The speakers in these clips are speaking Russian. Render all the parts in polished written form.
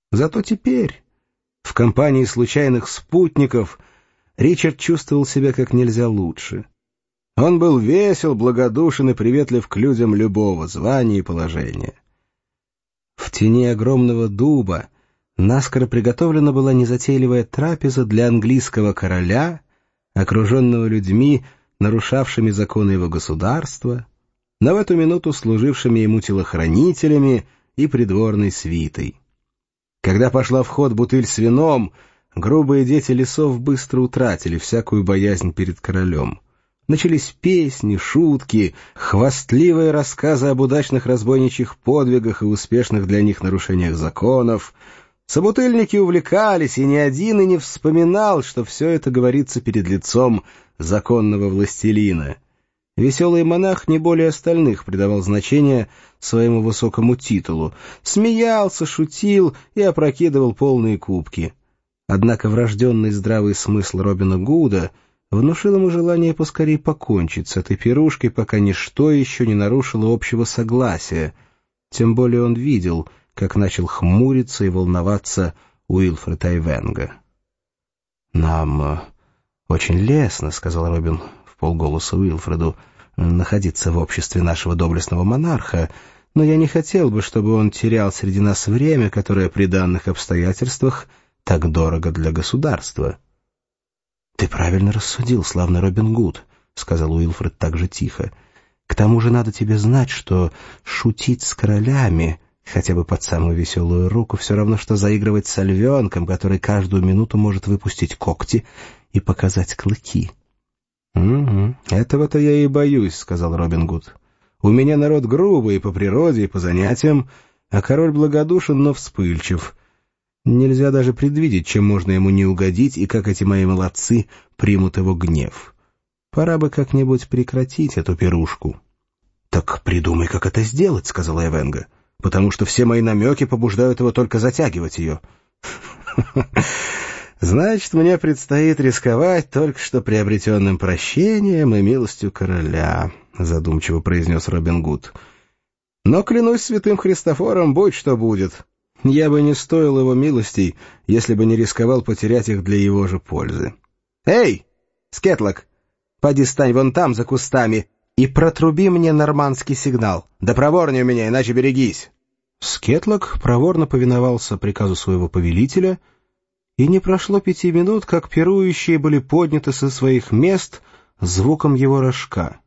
Зато теперь, в компании случайных спутников, Ричард чувствовал себя как нельзя лучше. Он был весел, благодушен и приветлив к людям любого звания и положения. В тени огромного дуба наскоро приготовлена была незатейливая трапеза для английского короля, окруженного людьми, нарушавшими законы его государства, но в эту минуту служившими ему телохранителями и придворной свитой. Когда пошла в ход бутыль с вином, грубые дети лесов быстро утратили всякую боязнь перед королем. Начались песни, шутки, хвастливые рассказы об удачных разбойничьих подвигах и успешных для них нарушениях законов. Собутыльники увлекались, и ни один и не вспоминал, что все это говорится перед лицом законного властелина. Веселый монах не более остальных придавал значение своему высокому титулу, смеялся, шутил и опрокидывал полные кубки. Однако врожденный здравый смысл Робина Гуда внушил ему желание поскорее покончить с этой пирушкой, пока ничто еще не нарушило общего согласия. Тем более он видел, как начал хмуриться и волноваться Уилфред Айвенго. «Нам очень лестно, — сказал Робин вполголоса Уилфреду, — находиться в обществе нашего доблестного монарха, но я не хотел бы, чтобы он терял среди нас время, которое при данных обстоятельствах так дорого для государства». «Ты правильно рассудил, славный Робин Гуд, — сказал Уилфред так же тихо. — К тому же надо тебе знать, что шутить с королями, хотя бы под самую веселую руку, все равно, что заигрывать с львенком, который каждую минуту может выпустить когти и показать клыки». Этого-то я и боюсь, — сказал Робин Гуд. — У меня народ грубый по природе и по занятиям, а король благодушен, но вспыльчив. Нельзя даже предвидеть, чем можно ему не угодить и как эти мои молодцы примут его гнев. Пора бы как-нибудь прекратить эту пирушку. — Так придумай, как это сделать, — сказал Айвенго, — потому что все мои намеки побуждают его только затягивать ее. — Значит, мне предстоит рисковать только что приобретенным прощением и милостью короля, — задумчиво произнес Робин Гуд. — Но, клянусь святым Христофором, будь что будет. Я бы не стоил его милостей, если бы не рисковал потерять их для его же пользы. — Эй, Скетлок, поди стань вон там, за кустами, и протруби мне нормандский сигнал. Да проворнее у меня, иначе берегись. Скетлок проворно повиновался приказу своего повелителя, и не прошло 5 минут, как пирующие были подняты со своих мест звуком его рожка.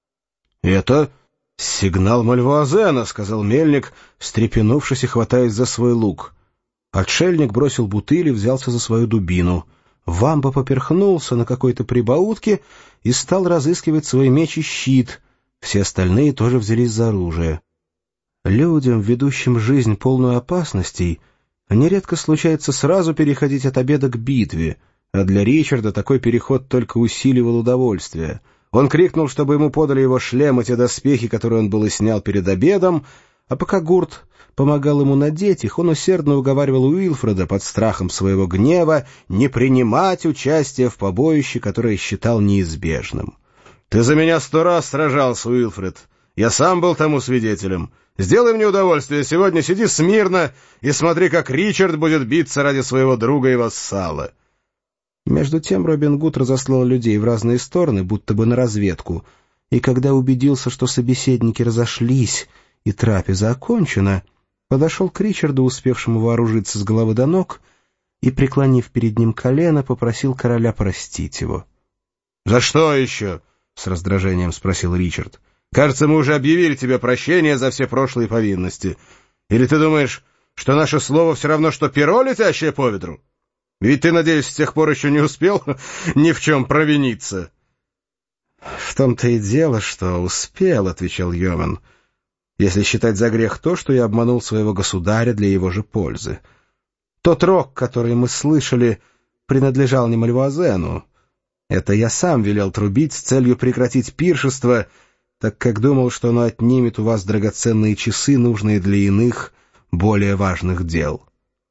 — Это сигнал Мальвуазена, — сказал мельник, встрепенувшись и хватаясь за свой лук. Отшельник бросил бутыль и взялся за свою дубину. Вамба поперхнулся на какой-то прибаутке и стал разыскивать свой меч и щит. Все остальные тоже взялись за оружие. Людям, ведущим жизнь полную опасностей, нередко случается сразу переходить от обеда к битве, а для Ричарда такой переход только усиливал удовольствие. Он крикнул, чтобы ему подали его шлем и те доспехи, которые он было снял перед обедом, а пока Гурт помогал ему надеть их, он усердно уговаривал Уилфреда под страхом своего гнева не принимать участие в побоище, которое считал неизбежным. «Ты за меня 100 раз сражался, Уилфред. Я сам был тому свидетелем. Сделай мне удовольствие, сегодня сиди смирно и смотри, как Ричард будет биться ради своего друга и вассала». Между тем Робин Гуд разослал людей в разные стороны, будто бы на разведку, и когда убедился, что собеседники разошлись и трапеза окончена, подошел к Ричарду, успевшему вооружиться с головы до ног, и, преклонив перед ним колено, попросил короля простить его. — За что еще? — с раздражением спросил Ричард. — Кажется, мы уже объявили тебе прощение за все прошлые повинности. Или ты думаешь, что наше слово все равно, что перо, летящее по ветру? Ведь ты, надеюсь, с тех пор еще не успел ни в чем провиниться. — В том-то и дело, что успел, — отвечал Йован, — если считать за грех то, что я обманул своего государя для его же пользы. Тот рог, который мы слышали, принадлежал не Мальвуазену. Это я сам велел трубить с целью прекратить пиршество, так как думал, что оно отнимет у вас драгоценные часы, нужные для иных, более важных дел.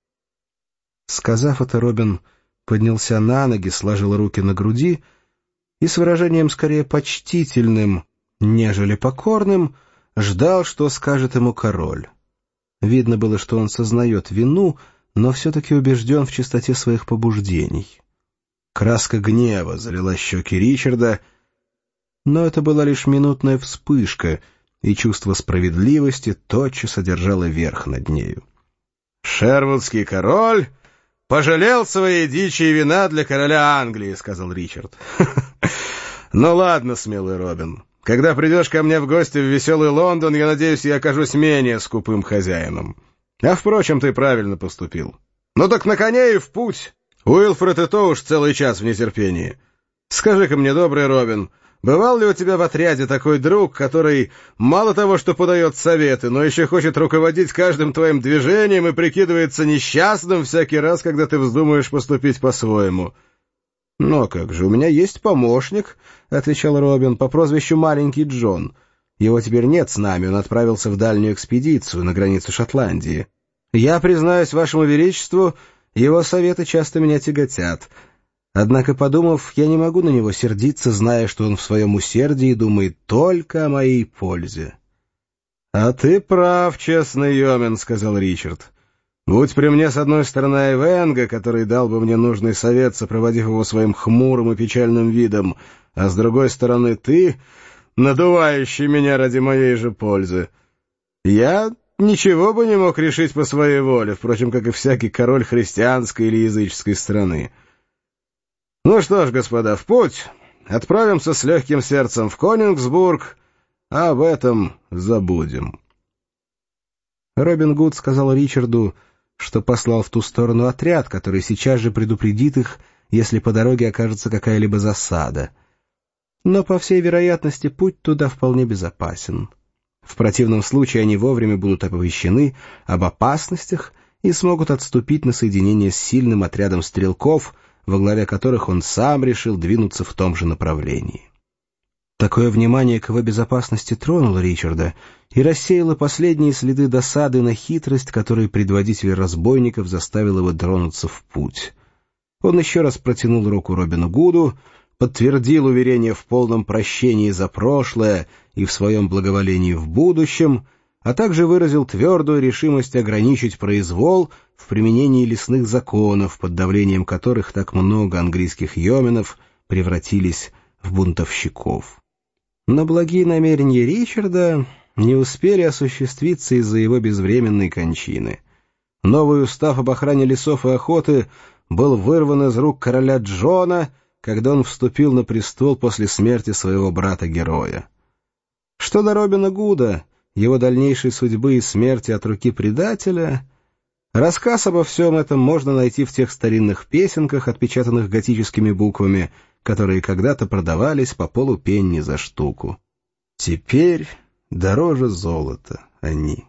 Сказав это, Робин поднялся на ноги, сложил руки на груди и с выражением скорее почтительным, нежели покорным, ждал, что скажет ему король. Видно было, что он сознает вину, но все-таки убежден в чистоте своих побуждений. Краска гнева залила щеки Ричарда, но это была лишь минутная вспышка, и чувство справедливости тотчас одержало верх над нею. «Шервудский король пожалел своей дичи и вина для короля Англии», — сказал Ричард. «Ну ладно, смелый Робин, когда придешь ко мне в гости в веселый Лондон, я надеюсь, я окажусь менее скупым хозяином. А, впрочем, ты правильно поступил. Ну так на коне и в путь. Уилфред и то уж целый час в нетерпении. Скажи-ка мне, добрый Робин, бывал ли у тебя в отряде такой друг, который мало того, что подает советы, но еще хочет руководить каждым твоим движением и прикидывается несчастным всякий раз, когда ты вздумаешь поступить по-своему?» «Но как же, у меня есть помощник», — отвечал Робин, — «по прозвищу Маленький Джон. Его теперь нет с нами, он отправился в дальнюю экспедицию на границу Шотландии. Я, признаюсь вашему величеству, его советы часто меня тяготят. Однако, подумав, я не могу на него сердиться, зная, что он в своем усердии думает только о моей пользе». «А ты прав, честный Йомен», — сказал Ричард. «Будь при мне с одной стороны Айвенга, который дал бы мне нужный совет, сопроводив его своим хмурым и печальным видом, а с другой стороны ты, надувающий меня ради моей же пользы, я ничего бы не мог решить по своей воле, впрочем, как и всякий король христианской или языческой страны. Ну что ж, господа, в путь, отправимся с легким сердцем в Конингсбург, а об этом забудем». Робин Гуд сказал Ричарду, что послал в ту сторону отряд, который сейчас же предупредит их, если по дороге окажется какая-либо засада. Но, по всей вероятности, путь туда вполне безопасен. В противном случае они вовремя будут оповещены об опасностях и смогут отступить на соединение с сильным отрядом стрелков, во главе которых он сам решил двинуться в том же направлении. Такое внимание к его безопасности тронуло Ричарда и рассеяло последние следы досады на хитрость, которой предводитель разбойников заставил его тронуться в путь. Он еще раз протянул руку Робину Гуду, подтвердил уверение в полном прощении за прошлое и в своем благоволении в будущем, а также выразил твердую решимость ограничить произвол в применении лесных законов, под давлением которых так много английских йоменов превратились в бунтовщиков. Но благие намерения Ричарда не успели осуществиться из-за его безвременной кончины. Новый устав об охране лесов и охоты был вырван из рук короля Джона, когда он вступил на престол после смерти своего брата-героя. Что до Робина Гуда, его дальнейшей судьбы и смерти от руки предателя, рассказ обо всем этом можно найти в тех старинных песенках, отпечатанных готическими буквами, которые когда-то продавались по полупенни за штуку. Теперь дороже золота они.